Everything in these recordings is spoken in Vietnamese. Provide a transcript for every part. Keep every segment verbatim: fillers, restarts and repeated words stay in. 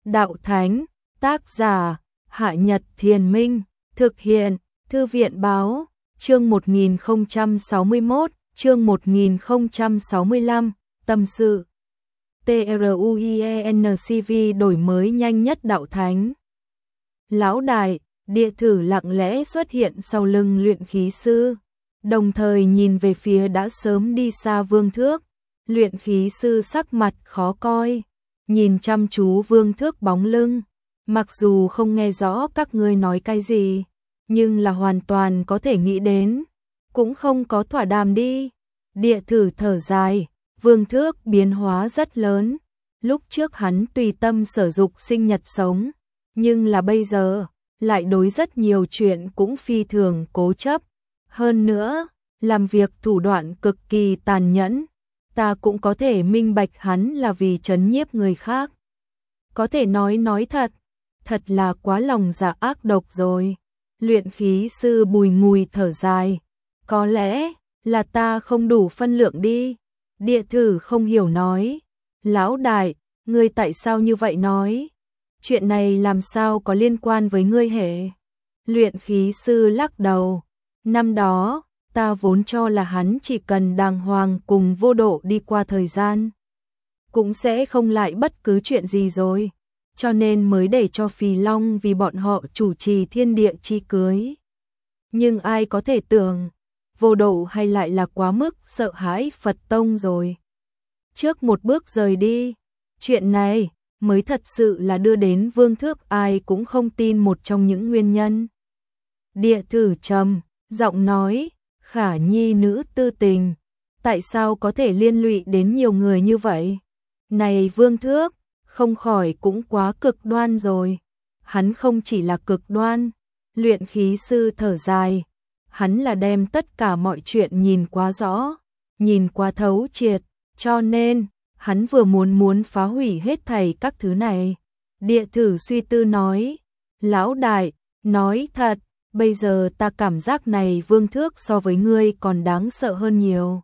Đạo Thánh, tác giả, Hạ Nhật Thiền Minh, thực hiện, Thư viện Báo, chương một nghìn không trăm sáu mươi mốt, chương một nghìn không trăm sáu mươi lăm, tâm sự. TRUIENCV đổi mới nhanh nhất Đạo Thánh. Lão đại, địa thử lặng lẽ xuất hiện sau lưng luyện khí sư, đồng thời nhìn về phía đã sớm đi xa Vương Thước. Luyện khí sư sắc mặt khó coi, nhìn chăm chú Vương Thước bóng lưng, mặc dù không nghe rõ các ngươi nói cái gì, nhưng là hoàn toàn có thể nghĩ đến, cũng không có thỏa đàm đi. Địa thử thở dài, Vương Thước biến hóa rất lớn, lúc trước hắn tùy tâm sở dục sinh nhật sống, nhưng là bây giờ, lại đối rất nhiều chuyện cũng phi thường cố chấp, hơn nữa, làm việc thủ đoạn cực kỳ tàn nhẫn. Ta cũng có thể minh bạch hắn là vì trấn nhiếp người khác. Có thể nói nói thật, thật là quá lòng dạ ác độc rồi. Luyện khí sư bùi ngùi thở dài, có lẽ là ta không đủ phân lượng đi. Địa thử không hiểu nói, lão đại, ngươi tại sao như vậy nói? Chuyện này làm sao có liên quan với ngươi hề? Luyện khí sư lắc đầu, năm đó, ta vốn cho là hắn chỉ cần đàng hoàng cùng vô độ đi qua thời gian, cũng sẽ không lại bất cứ chuyện gì rồi, cho nên mới để cho Phì Long vì bọn họ chủ trì thiên địa chi cưới. Nhưng ai có thể tưởng, vô độ hay lại là quá mức sợ hãi Phật Tông rồi. Trước một bước rời đi, chuyện này mới thật sự là đưa đến Vương Thước ai cũng không tin một trong những nguyên nhân. Địa thử trầm, giọng nói, Khả Nhi nữ tư tình, tại sao có thể liên lụy đến nhiều người như vậy? Này Vương Thước, không khỏi cũng quá cực đoan rồi. Hắn không chỉ là cực đoan, luyện khí sư thở dài, hắn là đem tất cả mọi chuyện nhìn quá rõ, nhìn quá thấu triệt, cho nên, hắn vừa muốn muốn phá hủy hết thảy các thứ này. Địa thử suy tư nói, lão đại, nói thật, bây giờ ta cảm giác này Vương Thước so với ngươi còn đáng sợ hơn nhiều.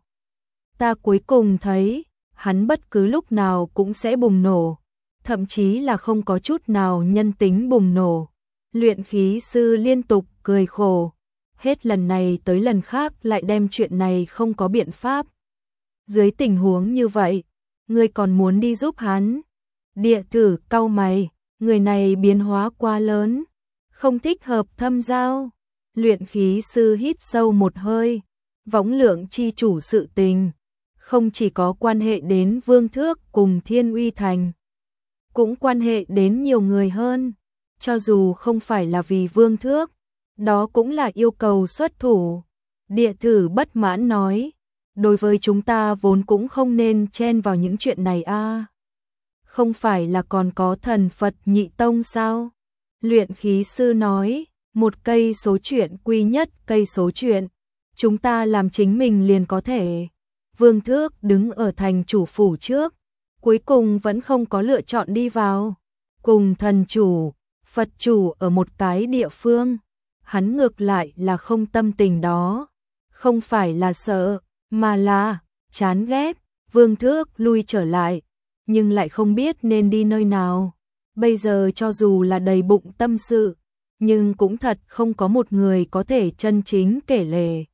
Ta cuối cùng thấy, hắn bất cứ lúc nào cũng sẽ bùng nổ, thậm chí là không có chút nào nhân tính bùng nổ. Luyện khí sư liên tục cười khổ, hết lần này tới lần khác lại đem chuyện này không có biện pháp. Dưới tình huống như vậy, ngươi còn muốn đi giúp hắn? Địa thử cau mày, người này biến hóa quá lớn, không thích hợp thâm giao. Luyện khí sư hít sâu một hơi, võng lượng chi chủ sự tình, không chỉ có quan hệ đến Vương Thước cùng Thiên Uy Thành, cũng quan hệ đến nhiều người hơn, cho dù không phải là vì Vương Thước, đó cũng là yêu cầu xuất thủ. Địa thử bất mãn nói, đối với chúng ta vốn cũng không nên chen vào những chuyện này a. À. Không phải là còn có thần Phật Nhị Tông sao? Luyện khí sư nói, một cây số chuyện quy nhất cây số chuyện, chúng ta làm chính mình liền có thể. Vương Thước đứng ở thành chủ phủ trước, cuối cùng vẫn không có lựa chọn đi vào, cùng thần chủ, Phật chủ ở một cái địa phương, hắn ngược lại là không tâm tình đó, không phải là sợ, mà là chán ghét. Vương Thước lui trở lại, nhưng lại không biết nên đi nơi nào. Bây giờ cho dù là đầy bụng tâm sự, nhưng cũng thật không có một người có thể chân chính kể lể.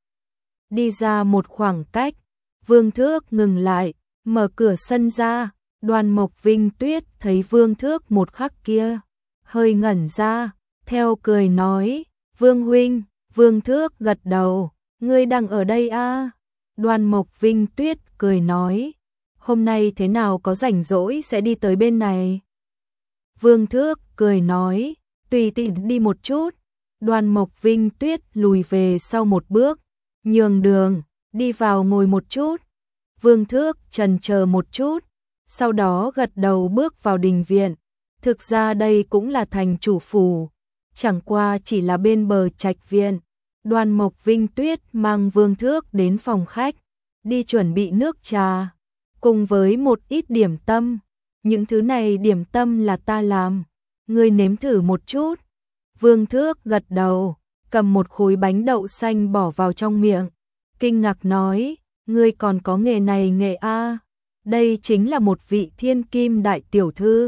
Đi ra một khoảng cách, Vương Thước ngừng lại, mở cửa sân ra, Đoàn Mộc Vinh Tuyết thấy Vương Thước một khắc kia, hơi ngẩn ra, theo cười nói, Vương huynh. Vương Thước gật đầu, ngươi đang ở đây a? À? Đoàn Mộc Vinh Tuyết cười nói, hôm nay thế nào có rảnh rỗi sẽ đi tới bên này. Vương Thước cười nói, tùy tiện đi một chút. Đoàn Mộc Vinh Tuyết lùi về sau một bước, nhường đường, đi vào ngồi một chút. Vương Thước chần chờ một chút, sau đó gật đầu bước vào đình viện. Thực ra đây cũng là thành chủ phủ, chẳng qua chỉ là bên bờ trạch viện. Đoàn Mộc Vinh Tuyết mang Vương Thước đến phòng khách, đi chuẩn bị nước trà, cùng với một ít điểm tâm. Những thứ này điểm tâm là ta làm, ngươi nếm thử một chút. Vương Thước gật đầu, cầm một khối bánh đậu xanh bỏ vào trong miệng, kinh ngạc nói, ngươi còn có nghề này nghề a? Đây chính là một vị thiên kim đại tiểu thư,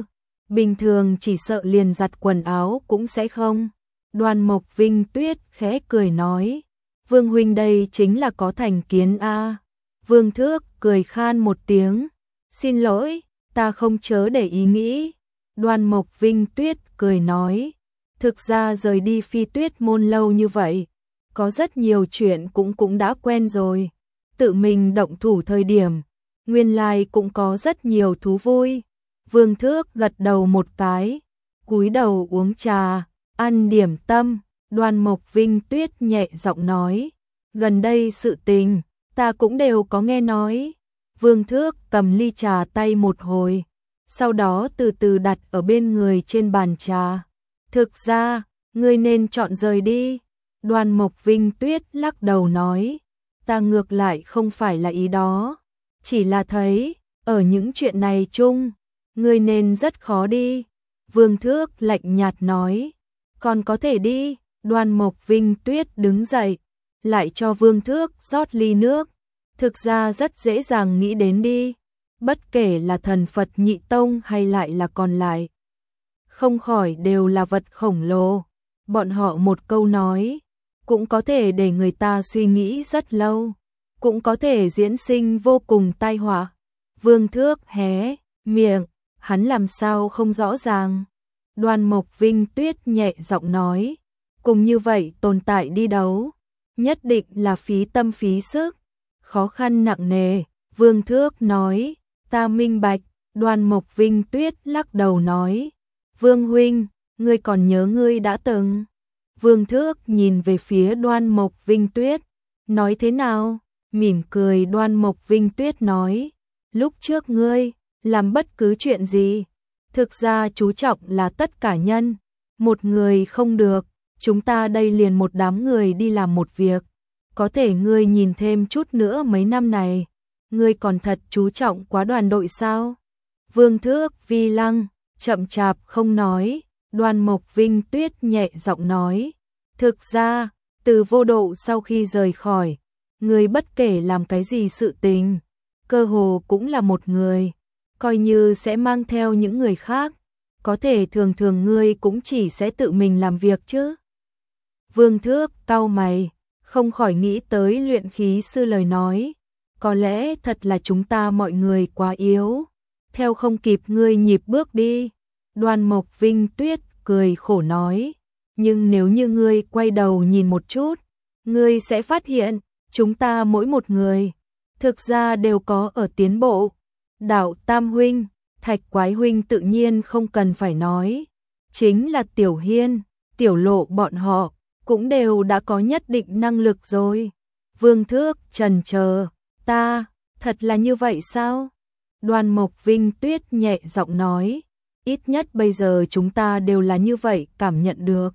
bình thường chỉ sợ liền giặt quần áo cũng sẽ không. Đoan Mộc Vinh Tuyết khẽ cười nói, Vương huynh đây chính là có thành kiến a. Vương Thước cười khan một tiếng, xin lỗi, ta không chớ để ý nghĩ. Đoan Mộc Vinh Tuyết cười nói, thực ra rời đi Phi Tuyết môn lâu như vậy, có rất nhiều chuyện cũng cũng đã quen rồi. Tự mình động thủ thời điểm, nguyên lai cũng có rất nhiều thú vui. Vương Thước gật đầu một cái, cúi đầu uống trà, ăn điểm tâm. Đoan Mộc Vinh Tuyết nhẹ giọng nói, gần đây sự tình, ta cũng đều có nghe nói. Vương Thước cầm ly trà tay một hồi, sau đó từ từ đặt ở bên người trên bàn trà. Thực ra, ngươi nên chọn rời đi. Đoan Mộc Vinh Tuyết lắc đầu nói, ta ngược lại không phải là ý đó, chỉ là thấy, ở những chuyện này chung, ngươi nên rất khó đi. Vương Thước lạnh nhạt nói, còn có thể đi. Đoan Mộc Vinh Tuyết đứng dậy, lại cho Vương Thước rót ly nước. Thực ra rất dễ dàng nghĩ đến đi, bất kể là thần Phật Nhị Tông hay lại là còn lại, không khỏi đều là vật khổng lồ. Bọn họ một câu nói, cũng có thể để người ta suy nghĩ rất lâu, cũng có thể diễn sinh vô cùng tai họa. Vương Thước hé miệng, hắn làm sao không rõ ràng. Đoan Mộc Vinh Tuyết nhẹ giọng nói, cùng như vậy tồn tại đi đấu, nhất định là phí tâm phí sức, khó khăn nặng nề. Vương Thước nói, ta minh bạch. Đoan Mộc Vinh Tuyết lắc đầu nói, Vương huynh, ngươi còn nhớ ngươi đã từng. Vương Thước nhìn về phía Đoan Mộc Vinh Tuyết, nói thế nào? Mỉm cười. Đoan Mộc Vinh Tuyết nói, lúc trước ngươi làm bất cứ chuyện gì, thực ra chú trọng là tất cả nhân, một người không được, chúng ta đây liền một đám người đi làm một việc. Có thể ngươi nhìn thêm chút nữa mấy năm này, ngươi còn thật chú trọng quá đoàn đội sao? Vương Thước vi lăng, chậm chạp không nói. Đoan Mộc Vinh Tuyết nhẹ giọng nói, thực ra, từ vô độ sau khi rời khỏi, ngươi bất kể làm cái gì sự tình, cơ hồ cũng là một người, coi như sẽ mang theo những người khác, có thể thường thường ngươi cũng chỉ sẽ tự mình làm việc chứ. Vương Thước cau mày, không khỏi nghĩ tới luyện khí sư lời nói, có lẽ thật là chúng ta mọi người quá yếu, theo không kịp ngươi nhịp bước đi. Đoan Mộc Vinh Tuyết cười khổ nói, nhưng nếu như ngươi quay đầu nhìn một chút, ngươi sẽ phát hiện, chúng ta mỗi một người, thực ra đều có ở tiến bộ. Đạo Tam huynh, Thạch Quái huynh tự nhiên không cần phải nói, chính là Tiểu Hiên, Tiểu Lộ bọn họ, cũng đều đã có nhất định năng lực rồi. Vương Thước chần chờ, ta, thật là như vậy sao? Đoan Mộc Vinh Tuyết nhẹ giọng nói, ít nhất bây giờ chúng ta đều là như vậy cảm nhận được.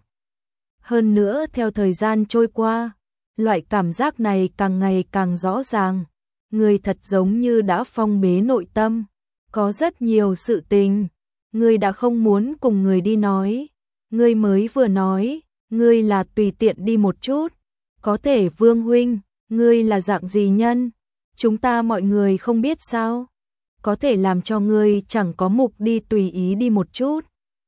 Hơn nữa theo thời gian trôi qua, loại cảm giác này càng ngày càng rõ ràng. Ngươi thật giống như đã phong bế nội tâm, có rất nhiều sự tình, ngươi đã không muốn cùng người đi nói. Ngươi mới vừa nói, ngươi là tùy tiện đi một chút, có thể Vương huynh, ngươi là dạng gì nhân? Chúng ta mọi người không biết sao? Có thể làm cho ngươi chẳng có mục đi tùy ý đi một chút.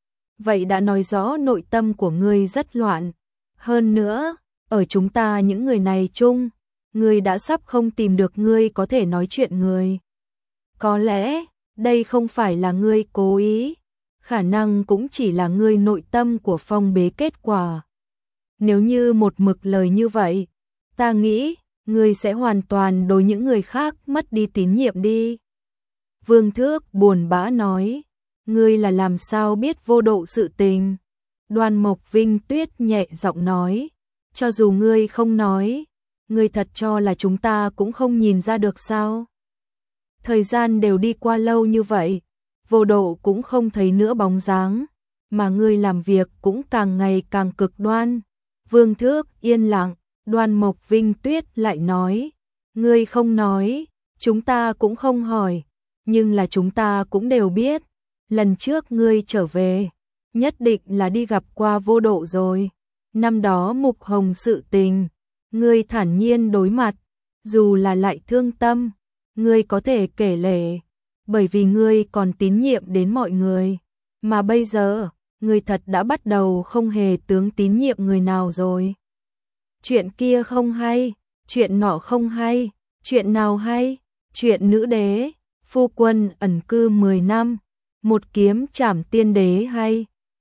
Vậy đã nói rõ nội tâm của ngươi rất loạn. Hơn nữa, ở chúng ta những người này chung, ngươi đã sắp không tìm được ngươi có thể nói chuyện người. Có lẽ, đây không phải là ngươi cố ý, khả năng cũng chỉ là ngươi nội tâm của phong bế kết quả. Nếu như một mực lời như vậy, ta nghĩ, ngươi sẽ hoàn toàn đối những người khác mất đi tín nhiệm đi. Vương Thước buồn bã nói, ngươi là làm sao biết vô độ sự tình? Đoan Mộc Vinh Tuyết nhẹ giọng nói, cho dù ngươi không nói, ngươi thật cho là chúng ta cũng không nhìn ra được sao? Thời gian đều đi qua lâu như vậy, vô độ cũng không thấy nữa bóng dáng, mà ngươi làm việc cũng càng ngày càng cực đoan. Vương Thước yên lặng, Đoan Mộc Vinh Tuyết lại nói, ngươi không nói, chúng ta cũng không hỏi, nhưng là chúng ta cũng đều biết, lần trước ngươi trở về, nhất định là đi gặp qua vô độ rồi. Năm đó Mục Hồng sự tình, ngươi thản nhiên đối mặt, dù là lại thương tâm, ngươi có thể kể lể, bởi vì ngươi còn tín nhiệm đến mọi người. Mà bây giờ, người thật đã bắt đầu không hề tướng tín nhiệm người nào rồi. Chuyện kia không hay, chuyện nọ không hay, chuyện nào hay, chuyện nữ đế, phu quân ẩn cư mười năm, một kiếm trảm tiên đế hay.